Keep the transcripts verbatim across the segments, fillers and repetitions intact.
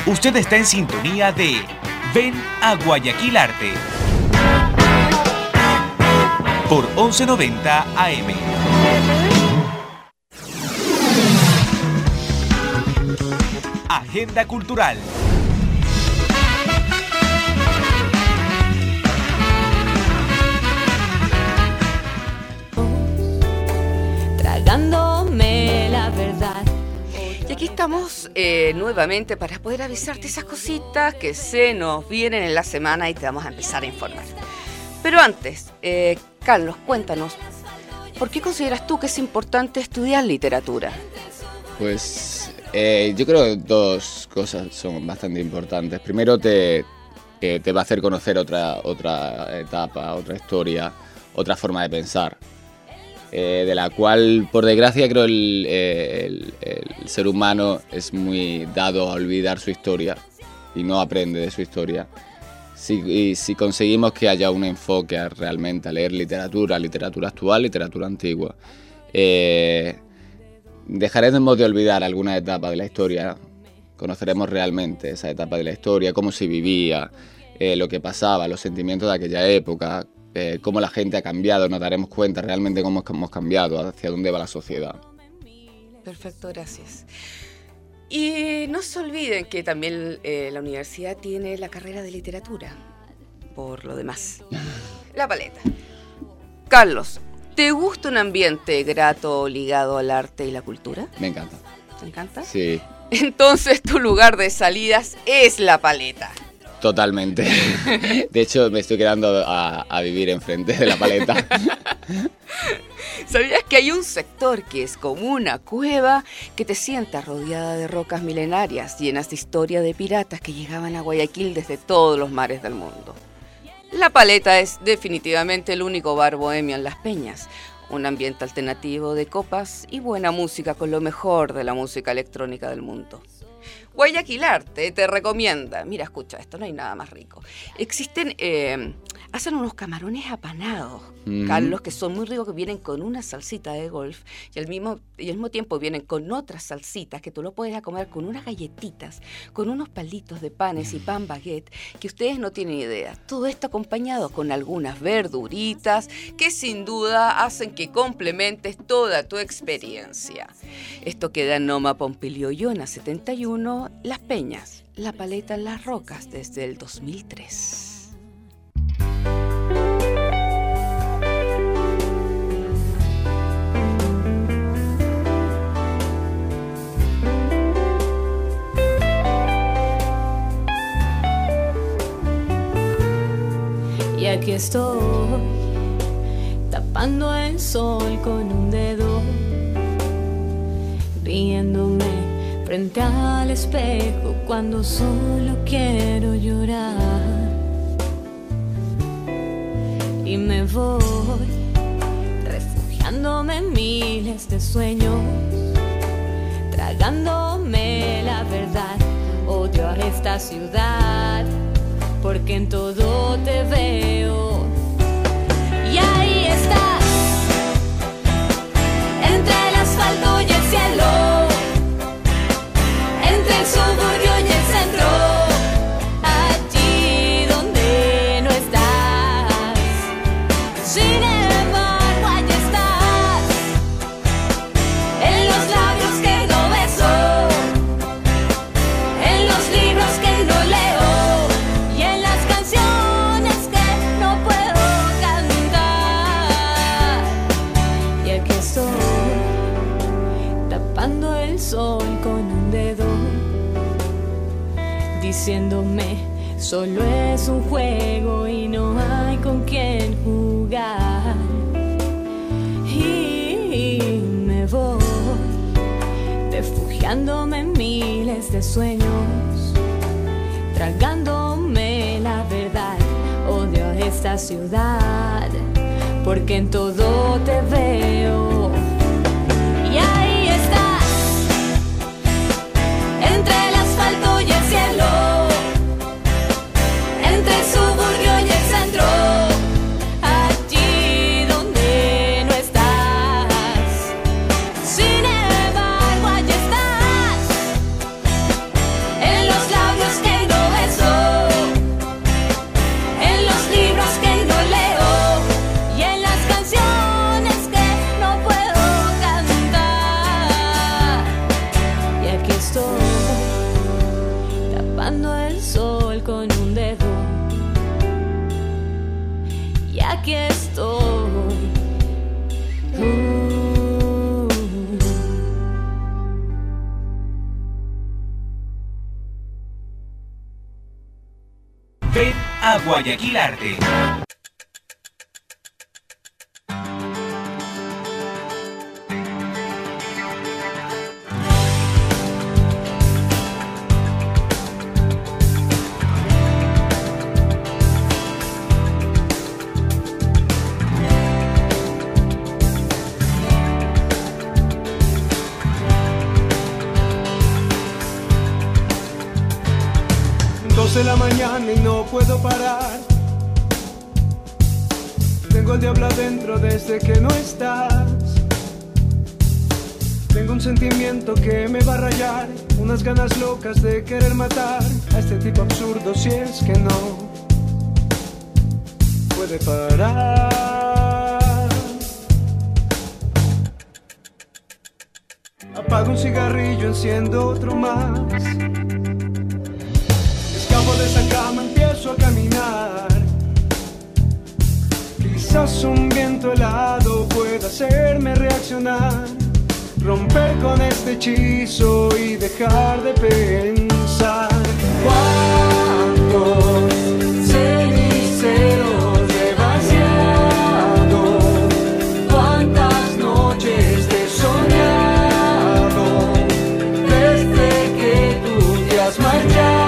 Usted está en sintonía de Ven a Guayaquil Arte por once noventa A M. Agenda cultural. Tragándome la verdad. Y aquí estamos eh, nuevamente para poder avisarte esas cositas que se nos vienen en la semana y te vamos a empezar a informar. Pero antes, eh, Carlos, cuéntanos, ¿por qué consideras tú que es importante estudiar literatura? Pues eh, yo creo que dos cosas son bastante importantes. Primero te, eh, te va a hacer conocer otra, otra etapa, otra historia, otra forma de pensar. Eh, de la cual, por desgracia, creo el, el, el ser humano es muy dado a olvidar su historia y no aprende de su historia. Si, y si conseguimos que haya un enfoque a, realmente a leer literatura, literatura actual, literatura antigua, eh, dejaremos de olvidar alguna etapa de la historia, conoceremos realmente esa etapa de la historia, cómo se vivía, eh, lo que pasaba, los sentimientos de aquella época, Eh, cómo la gente ha cambiado, nos daremos cuenta realmente cómo hemos cambiado, hacia dónde va la sociedad. Perfecto, gracias. Y no se olviden que también eh, la universidad tiene la carrera de literatura, por lo demás. La paleta. Carlos, ¿te gusta un ambiente grato ligado al arte y la cultura? Me encanta. ¿Te encanta? Sí. Entonces tu lugar de salidas es la paleta. Totalmente. De hecho, me estoy quedando a, a vivir enfrente de la paleta. ¿Sabías que hay un sector que es como una cueva que te sienta rodeada de rocas milenarias llenas de historia de piratas que llegaban a Guayaquil desde todos los mares del mundo? La Paleta es definitivamente el único bar bohemio en Las Peñas. Un ambiente alternativo de copas y buena música con lo mejor de la música electrónica del mundo. Guayaquil Arte te recomienda, mira, escucha esto, no hay nada más rico. Existen, eh, hacen unos camarones apanados, mm. Carlos, que son muy ricos, que vienen con una salsita de golf y al mismo, y al mismo tiempo vienen con otras salsitas que tú lo puedes comer con unas galletitas, con unos palitos de panes y pan baguette que ustedes no tienen idea. Todo esto acompañado con algunas verduritas que sin duda hacen que complementes toda tu experiencia. Esto queda en Noma Pompilio Yona setenta y uno, Las Peñas, La Paleta en las Rocas desde el dos mil tres. Y aquí estoy, tapando el sol con un dedo, riéndome frente al espejo cuando solo quiero llorar. Y me voy refugiándome en miles de sueños, tragándome la verdad. Odio a esta ciudad porque en todo te veo. Y ahí estás, entre el asfalto y el cielo, entre el suburbio y el centro, allí donde no estás. Sin embargo, allí estás, en los labios que no beso, en los libros que no leo y en las canciones que no puedo cantar. Y aquí estoy, tapando el sol con un dedo, diciéndome solo es un juego y no hay con quién jugar. Y me voy refugiándome en miles de sueños, tragándome la verdad. Odio a esta ciudad porque en todo te veo. Y ahí estás, entre el asfalto y el cielo, entre el suburbio y el centro, allí donde no estás. Sin embargo, allí estás, en los labios Ven a Guayaquil Arte. De la mañana y no puedo parar. Tengo el diablo adentro desde que no estás. Tengo un sentimiento que me va a rayar, unas ganas locas de querer matar a este tipo absurdo si es que no puede parar. Apago un cigarrillo, enciendo otro más. De esa cama empiezo a caminar. Quizás un viento helado pueda hacerme reaccionar, romper con este hechizo y dejar de pensar. ¿Cuántos ceniceros he vaciado? ¿Cuántas noches te he soñado desde que tú te has marchado?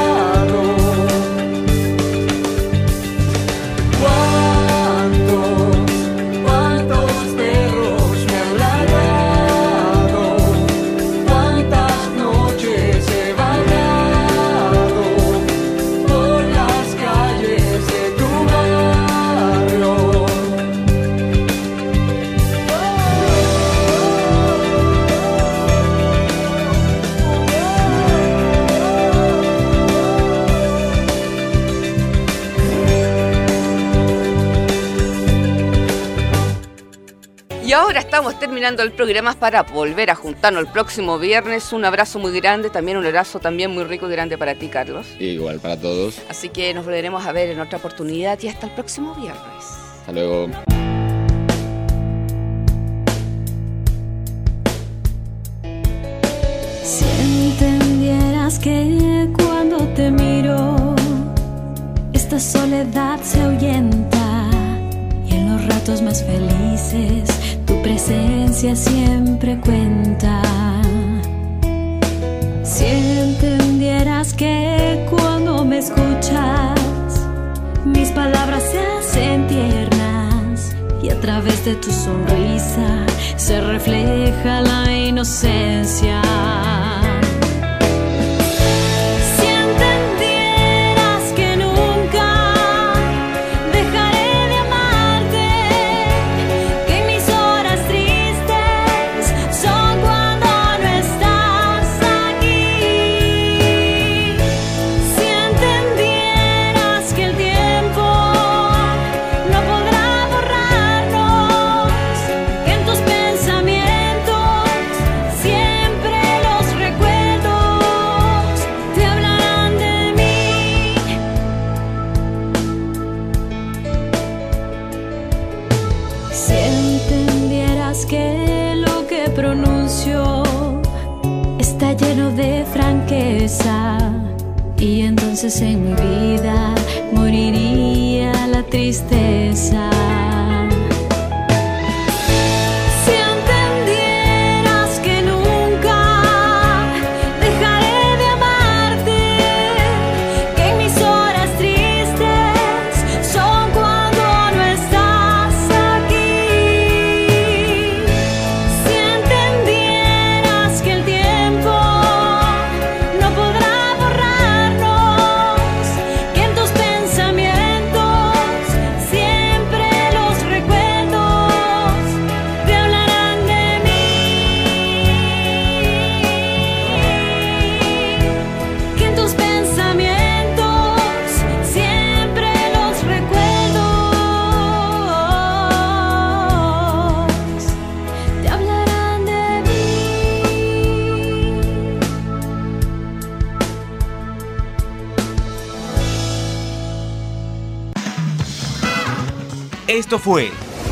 Ahora estamos terminando el programa para volver a juntarnos el próximo viernes. Un abrazo muy grande, también un abrazo también muy rico y grande para ti, Carlos. Igual para todos. Así que nos volveremos a ver en otra oportunidad y hasta el próximo viernes. Hasta luego. Si entendieras que cuando te miro, esta soledad se ahuyenta y en los ratos más felices tu presencia siempre cuenta. Si entendieras que cuando me escuchas mis palabras se hacen tiernas y a través de tu sonrisa se refleja la inocencia. Lleno de franqueza y entonces en mi vida moriría la tristeza. Si entendieras que nunca dejaré de amarte, que en mis horas tristes son cuando no estás aquí. Si entendieras que el tiempo Esto fue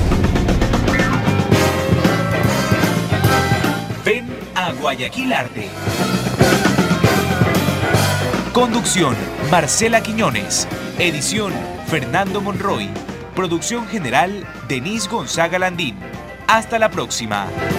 Ven a Guayaquil Arte. Conducción: Marcela Quiñones. Edición Fernando Monroy. Producción general Denise Gonzaga Landín. Hasta la próxima.